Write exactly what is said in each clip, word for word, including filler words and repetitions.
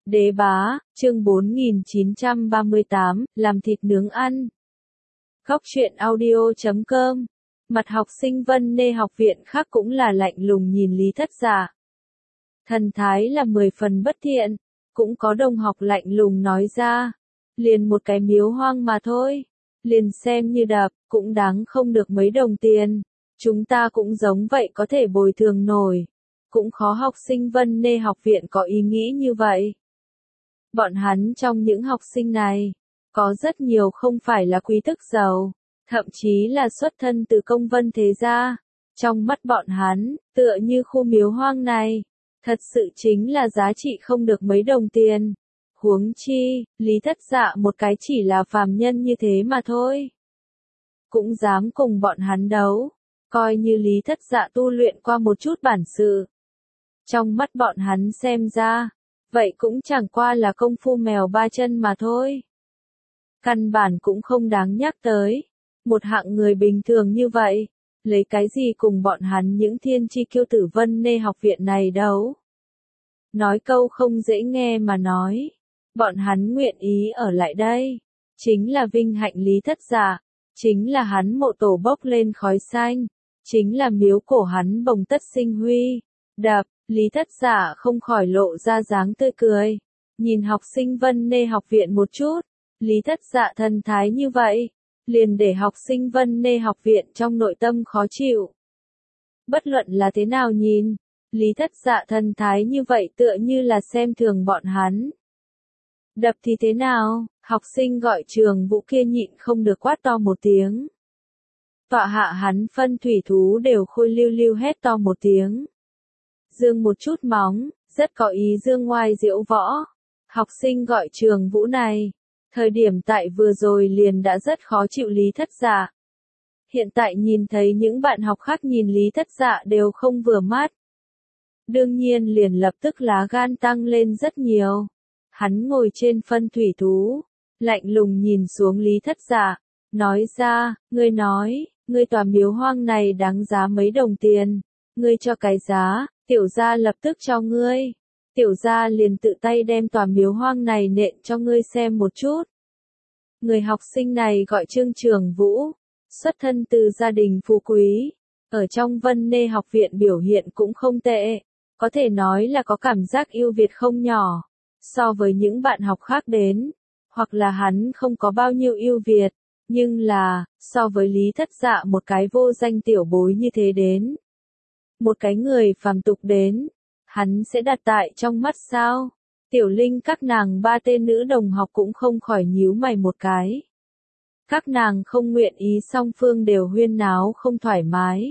Đế bá, chương bốn nghìn chín trăm ba mươi tám, làm thịt nướng ăn. Góc truyện audio chấm com. Mặt học sinh Vân Nê học viện khác cũng là lạnh lùng nhìn Lý Thất Dạ. Thần thái là mười phần bất thiện, cũng có đồng học lạnh lùng nói ra. Liền một cái miếu hoang mà thôi, liền xem như đập, cũng đáng không được mấy đồng tiền. Chúng ta cũng giống vậy có thể bồi thường nổi. Cũng khó học sinh Vân Nê học viện có ý nghĩ như vậy. Bọn hắn trong những học sinh này, có rất nhiều không phải là quý tước giàu, thậm chí là xuất thân từ công vân thế gia. Trong mắt bọn hắn, tựa như khu miếu hoang này, thật sự chính là giá trị không được mấy đồng tiền. Huống chi, Lý Thất Dạ một cái chỉ là phàm nhân như thế mà thôi. Cũng dám cùng bọn hắn đấu, coi như Lý Thất Dạ tu luyện qua một chút bản sự. Trong mắt bọn hắn xem ra, vậy cũng chẳng qua là công phu mèo ba chân mà thôi. Căn bản cũng không đáng nhắc tới. Một hạng người bình thường như vậy, lấy cái gì cùng bọn hắn những thiên chi kiêu tử Vân Nê học viện này đấu. Nói câu không dễ nghe mà nói, bọn hắn nguyện ý ở lại đây, chính là vinh hạnh Lý Thất Dạ, chính là hắn mộ tổ bốc lên khói xanh, chính là miếu cổ hắn bồng tất sinh huy. Đập, Lý Thất Dạ không khỏi lộ ra dáng tươi cười, nhìn học sinh Vân Nê học viện một chút. Lý Thất Dạ thần thái như vậy, liền để học sinh Vân Nê học viện trong nội tâm khó chịu. Bất luận là thế nào nhìn, Lý Thất Dạ thần thái như vậy tựa như là xem thường bọn hắn. Đập thì thế nào, học sinh gọi Trường Vũ kia nhịn không được quát to một tiếng. Tọa hạ hắn phân thủy thú đều khôi lưu lưu hét to một tiếng. Dương một chút móng, rất có ý dương ngoai diễu võ. Học sinh gọi Trường Vũ này, thời điểm tại vừa rồi liền đã rất khó chịu Lý Thất Dạ. Hiện tại nhìn thấy những bạn học khác nhìn Lý Thất Dạ đều không vừa mắt. Đương nhiên liền lập tức lá gan tăng lên rất nhiều. Hắn ngồi trên phân thủy thú, lạnh lùng nhìn xuống Lý Thất Dạ, nói ra, ngươi nói, ngươi tòa miếu hoang này đáng giá mấy đồng tiền, ngươi cho cái giá, tiểu gia lập tức cho ngươi. Tiểu gia liền tự tay đem tòa miếu hoang này nện cho ngươi xem một chút. Người học sinh này gọi Trương Trường Vũ, xuất thân từ gia đình phú quý, ở trong Vân Nê học viện biểu hiện cũng không tệ, có thể nói là có cảm giác ưu việt không nhỏ, so với những bạn học khác đến, hoặc là hắn không có bao nhiêu ưu việt, nhưng là, so với Lý Thất Dạ một cái vô danh tiểu bối như thế đến. Một cái người phàm tục đến, hắn sẽ đặt tại trong mắt sao? Tiểu Linh các nàng ba tên nữ đồng học cũng không khỏi nhíu mày một cái. Các nàng không nguyện ý song phương đều huyên náo không thoải mái.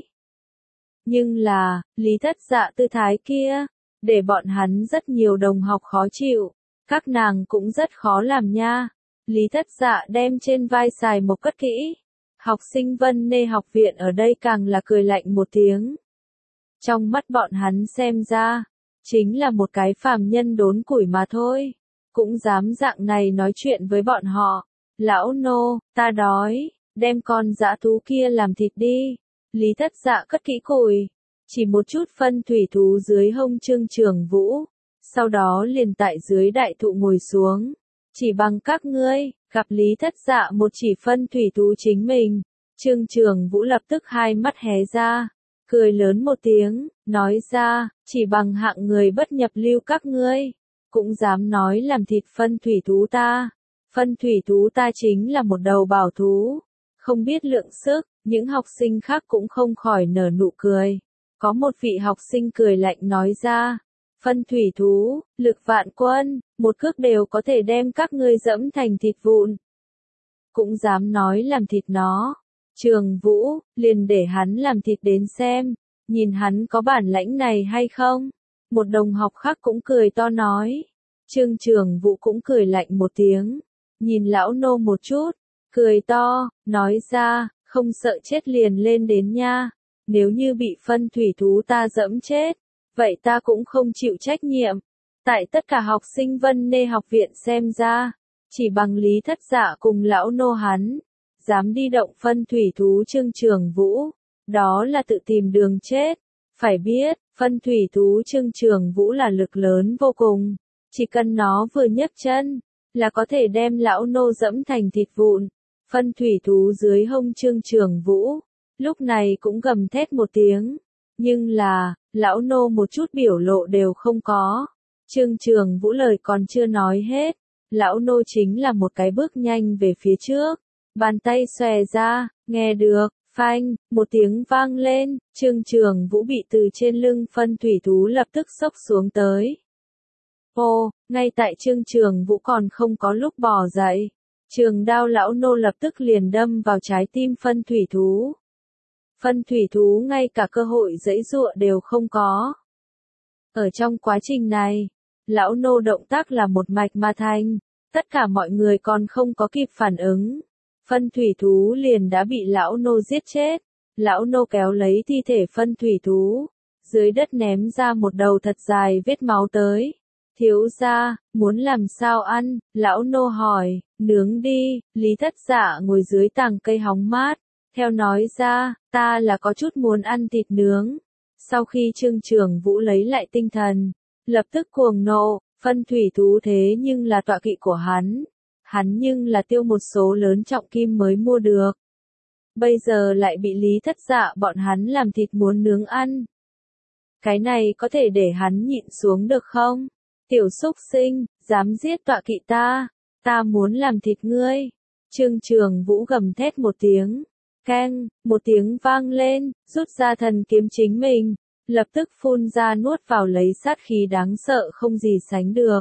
Nhưng là, Lý Thất Dạ tư thái kia, để bọn hắn rất nhiều đồng học khó chịu. Các nàng cũng rất khó làm nha. Lý Thất Dạ đem trên vai xài một cất kỹ. Học sinh Vân Nê học viện ở đây càng là cười lạnh một tiếng. Trong mắt bọn hắn xem ra, chính là một cái phàm nhân đốn củi mà thôi. Cũng dám dạng này nói chuyện với bọn họ. Lão nô, ta đói, đem con dã thú kia làm thịt đi. Lý Thất Dạ cất kỹ củi, chỉ một chút phân thủy thú dưới hông Trương Trường Vũ. Sau đó liền tại dưới đại thụ ngồi xuống. Chỉ bằng các ngươi, gặp Lý Thất Dạ một chỉ phân thủy thú chính mình. Trương Trường Vũ lập tức hai mắt hé ra, cười lớn một tiếng, nói ra, chỉ bằng hạng người bất nhập lưu các ngươi, cũng dám nói làm thịt phân thủy thú ta. Phân thủy thú ta chính là một đầu bảo thú, không biết lượng sức, những học sinh khác cũng không khỏi nở nụ cười. Có một vị học sinh cười lạnh nói ra, phân thủy thú, lực vạn quân, một cước đều có thể đem các ngươi dẫm thành thịt vụn. Cũng dám nói làm thịt nó. Trường Vũ, liền để hắn làm thịt đến xem, nhìn hắn có bản lãnh này hay không. Một đồng học khác cũng cười to nói. Trương Trường Vũ cũng cười lạnh một tiếng, nhìn lão nô một chút, cười to, nói ra, không sợ chết liền lên đến nha. Nếu như bị phân thủy thú ta dẫm chết, vậy ta cũng không chịu trách nhiệm. Tại tất cả học sinh Vân Nê học viện xem ra, chỉ bằng Lý Thất Dạ cùng lão nô hắn, dám đi động phân thủy thú Trương Trường Vũ, đó là tự tìm đường chết. Phải biết, phân thủy thú Trương Trường Vũ là lực lớn vô cùng, chỉ cần nó vừa nhấc chân, là có thể đem lão nô dẫm thành thịt vụn. Phân thủy thú dưới hông Trương Trường Vũ, lúc này cũng gầm thét một tiếng, nhưng là, lão nô một chút biểu lộ đều không có. Trương Trường Vũ lời còn chưa nói hết, lão nô chính là một cái bước nhanh về phía trước, bàn tay xòe ra, nghe được, phanh, một tiếng vang lên, Trương Trường Vũ bị từ trên lưng phân thủy thú lập tức xốc xuống tới. Ô, ngay tại Trương Trường Vũ còn không có lúc bò dậy, trường đao lão nô lập tức liền đâm vào trái tim phân thủy thú. Phân thủy thú ngay cả cơ hội giãy giụa đều không có. Ở trong quá trình này, lão nô động tác là một mạch mà thành, tất cả mọi người còn không có kịp phản ứng. Phân thủy thú liền đã bị lão nô giết chết. Lão nô kéo lấy thi thể phân thủy thú, dưới đất ném ra một đầu thật dài vết máu tới. Thiếu gia, muốn làm sao ăn? Lão nô hỏi. Nướng đi. Lý Thất Dạ ngồi dưới tàng cây hóng mát, theo nói ra, ta là có chút muốn ăn thịt nướng. Sau khi Trương Trường Vũ lấy lại tinh thần, lập tức cuồng nộ, phân thủy thú thế nhưng là tọa kỵ của hắn. Hắn nhưng là tiêu một số lớn trọng kim mới mua được. Bây giờ lại bị Lý Thất Dạ bọn hắn làm thịt muốn nướng ăn. Cái này có thể để hắn nhịn xuống được không? Tiểu súc sinh, dám giết tọa kỵ ta, ta muốn làm thịt ngươi. Trương Trường Vũ gầm thét một tiếng, keng, một tiếng vang lên, rút ra thần kiếm chính mình, lập tức phun ra nuốt vào lấy sát khí đáng sợ không gì sánh được.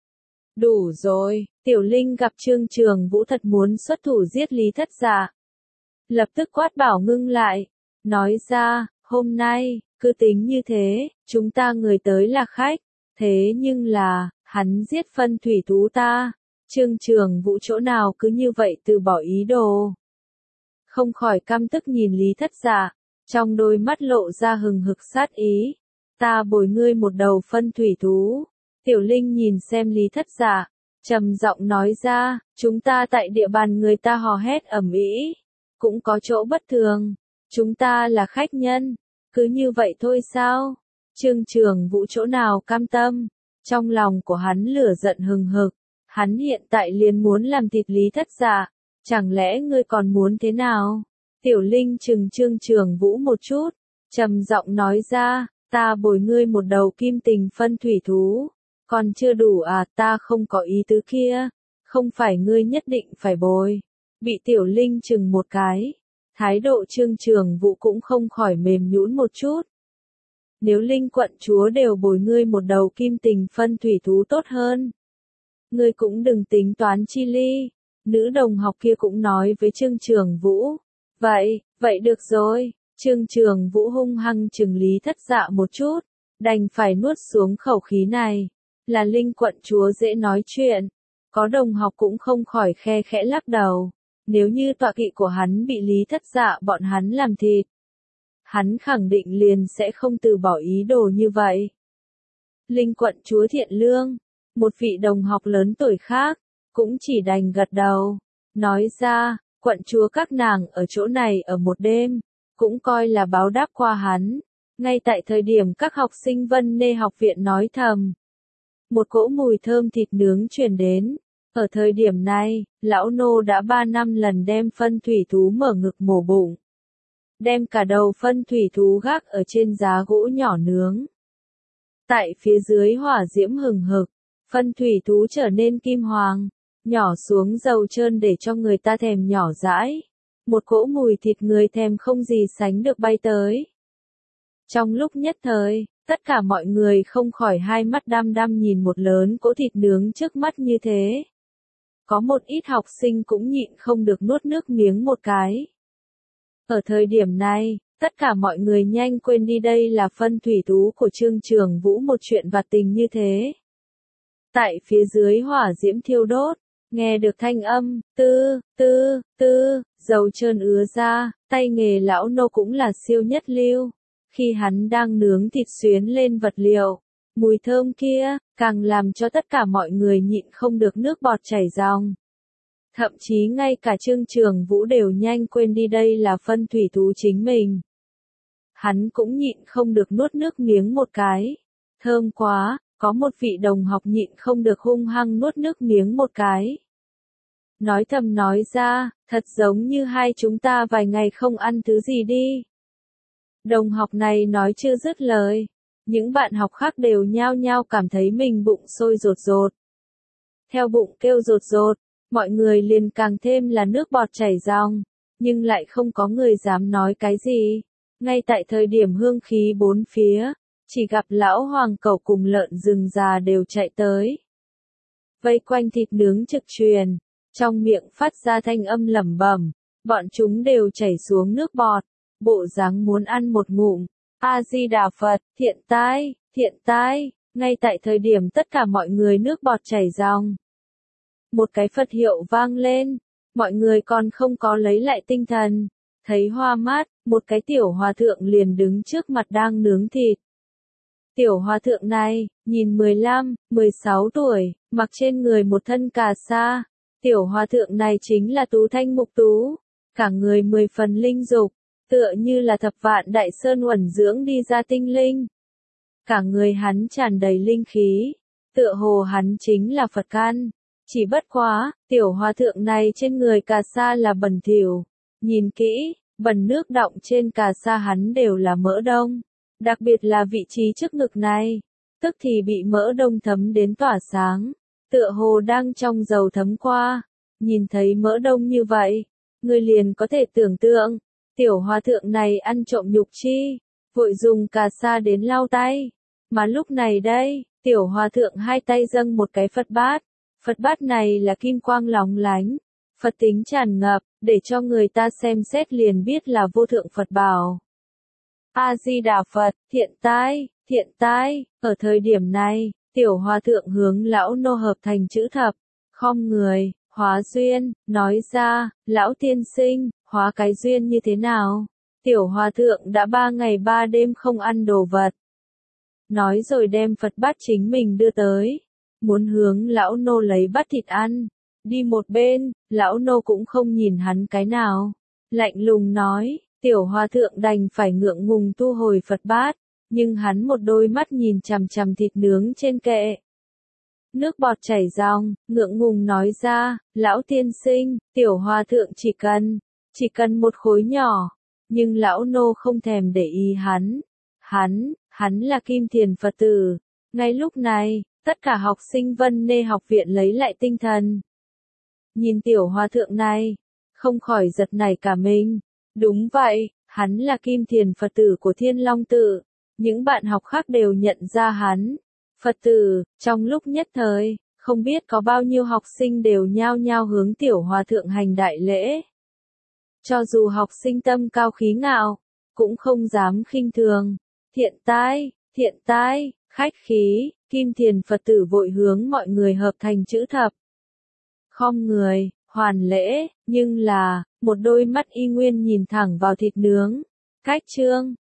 Đủ rồi, Tiểu Linh gặp Trương Trường Vũ thật muốn xuất thủ giết Lý Thất Dạ. Lập tức quát bảo ngưng lại, nói ra, hôm nay, cứ tính như thế, chúng ta người tới là khách, thế nhưng là, hắn giết phân thủy thú ta, Trương Trường Vũ chỗ nào cứ như vậy từ bỏ ý đồ. Không khỏi căm tức nhìn Lý Thất Dạ, trong đôi mắt lộ ra hừng hực sát ý, ta bồi ngươi một đầu phân thủy thú. Tiểu Linh nhìn xem Lý Thất Dạ, trầm giọng nói ra, chúng ta tại địa bàn người ta hò hét ầm ĩ, cũng có chỗ bất thường, chúng ta là khách nhân, cứ như vậy thôi sao? Trương Trường Vũ chỗ nào cam tâm, trong lòng của hắn lửa giận hừng hực, hắn hiện tại liền muốn làm thịt Lý Thất Dạ, chẳng lẽ ngươi còn muốn thế nào? Tiểu Linh trừng Trương Trường Vũ một chút, trầm giọng nói ra, ta bồi ngươi một đầu kim tình phân thủy thú. Còn chưa đủ à, ta không có ý tứ kia, không phải ngươi nhất định phải bồi. Bị Tiểu Linh chừng một cái, thái độ Trương Trường Vũ cũng không khỏi mềm nhũn một chút. Nếu Linh quận chúa đều bồi ngươi một đầu kim tình phân thủy thú tốt hơn, ngươi cũng đừng tính toán chi ly. Nữ đồng học kia cũng nói với Trương Trường Vũ, vậy, vậy được rồi. Trương Trường Vũ hung hăng chừng Lý Thất Dạ một chút, đành phải nuốt xuống khẩu khí này. Là Linh quận chúa dễ nói chuyện, có đồng học cũng không khỏi khe khẽ lắc đầu. Nếu như tọa kỵ của hắn bị Lý Thất Dạ bọn hắn làm thịt, hắn khẳng định liền sẽ không từ bỏ ý đồ như vậy. Linh quận chúa thiện lương, một vị đồng học lớn tuổi khác, cũng chỉ đành gật đầu, nói ra, quận chúa các nàng ở chỗ này ở một đêm, cũng coi là báo đáp qua hắn. Ngay tại thời điểm các học sinh Vân Nê học viện nói thầm, một cỗ mùi thơm thịt nướng truyền đến. Ở thời điểm này, lão nô đã ba năm lần đem phân thủy thú mở ngực mổ bụng, đem cả đầu phân thủy thú gác ở trên giá gỗ nhỏ nướng. Tại phía dưới hỏa diễm hừng hực, phân thủy thú trở nên kim hoàng, nhỏ xuống dầu trơn để cho người ta thèm nhỏ dãi. Một cỗ mùi thịt người thèm không gì sánh được bay tới. Trong lúc nhất thời, tất cả mọi người không khỏi hai mắt đăm đăm nhìn một lớn cỗ thịt nướng trước mắt như thế. Có một ít học sinh cũng nhịn không được nuốt nước miếng một cái. Ở thời điểm này, tất cả mọi người nhanh quên đi đây là phân thủy thú của Trương Trường Vũ một chuyện vặt tình như thế. Tại phía dưới hỏa diễm thiêu đốt, nghe được thanh âm, tư, tư, tư, dầu trơn ứa ra, tay nghề lão nô cũng là siêu nhất lưu. Khi hắn đang nướng thịt xuyến lên vật liệu, mùi thơm kia, càng làm cho tất cả mọi người nhịn không được nước bọt chảy ròng. Thậm chí ngay cả Trương Trường Vũ đều nhanh quên đi đây là phân thủy thú chính mình. Hắn cũng nhịn không được nuốt nước miếng một cái. Thơm quá, Có một vị đồng học nhịn không được hung hăng nuốt nước miếng một cái. Nói thầm nói ra, thật giống như hai chúng ta vài ngày không ăn thứ gì đi. Đồng học này nói chưa dứt lời. Những bạn học khác đều nhao nhao cảm thấy mình bụng sôi rột rột. Theo bụng kêu rột rột, mọi người liền càng thêm là nước bọt chảy ròng, nhưng lại không có người dám nói cái gì. Ngay tại thời điểm hương khí bốn phía, chỉ gặp lão hoàng cẩu cùng lợn rừng già đều chạy tới. Vây quanh thịt nướng trực truyền, trong miệng phát ra thanh âm lẩm bẩm, bọn chúng đều chảy xuống nước bọt, bộ dáng muốn ăn một ngụm. A-di-đà Phật, thiện tai, thiện tai, ngay tại thời điểm tất cả mọi người nước bọt chảy ròng. Một cái Phật hiệu vang lên, mọi người còn không có lấy lại tinh thần, thấy hoa mắt, một cái tiểu hòa thượng liền đứng trước mặt đang nướng thịt. Tiểu hòa thượng này, nhìn mười lăm, mười sáu tuổi, mặc trên người một thân cà sa. Tiểu hòa thượng này chính là Tú Thanh Mục Tú, cả người mười phần linh dục, tựa như là thập vạn đại sơn uẩn dưỡng đi ra tinh linh. Cả người hắn tràn đầy linh khí, tựa hồ hắn chính là Phật căn. Chỉ bất quá, tiểu hòa thượng này trên người cà sa là bẩn thỉu, nhìn kỹ, bẩn nước đọng trên cà sa hắn đều là mỡ đông, đặc biệt là vị trí trước ngực này, tức thì bị mỡ đông thấm đến tỏa sáng, tựa hồ đang trong dầu thấm qua. Nhìn thấy mỡ đông như vậy, người liền có thể tưởng tượng, tiểu hòa thượng này ăn trộm nhục chi, vội dùng cà sa đến lau tay. Mà lúc này đây, tiểu hòa thượng hai tay dâng một cái Phật bát. Phật bát này là kim quang lóng lánh, Phật tính tràn ngập, để cho người ta xem xét liền biết là vô thượng Phật bảo. A-di-đà Phật, thiện tai, thiện tai, ở thời điểm này, tiểu hòa thượng hướng lão nô hợp thành chữ thập, khom người, hóa duyên, nói ra, lão tiên sinh, hóa cái duyên như thế nào? Tiểu hòa thượng đã ba ngày ba đêm không ăn đồ vật. Nói rồi đem Phật bát chính mình đưa tới. Muốn hướng lão nô lấy bát thịt ăn. Đi một bên, lão nô cũng không nhìn hắn cái nào. Lạnh lùng nói, tiểu hòa thượng đành phải ngượng ngùng thu hồi Phật bát. Nhưng hắn một đôi mắt nhìn chằm chằm thịt nướng trên kệ. Nước bọt chảy ròng, ngượng ngùng nói ra, lão tiên sinh, tiểu hòa thượng chỉ cần, chỉ cần một khối nhỏ. Nhưng lão nô không thèm để ý hắn. Hắn, hắn là Kim Thiền Phật tử. Ngay lúc này, tất cả học sinh Vân Nê học viện lấy lại tinh thần. Nhìn tiểu hòa thượng này, không khỏi giật nảy cả mình. Đúng vậy, hắn là Kim Thiền Phật tử của Thiên Long Tự. Những bạn học khác đều nhận ra hắn. Phật tử, trong lúc nhất thời, không biết có bao nhiêu học sinh đều nhao nhao hướng tiểu hòa thượng hành đại lễ. Cho dù học sinh tâm cao khí ngạo, cũng không dám khinh thường. Thiện tai, thiện tai, khách khí, Kim Thiền Phật tử vội hướng mọi người hợp thành chữ thập. Khom người, hoàn lễ, nhưng là, một đôi mắt y nguyên nhìn thẳng vào thịt nướng. Cách chương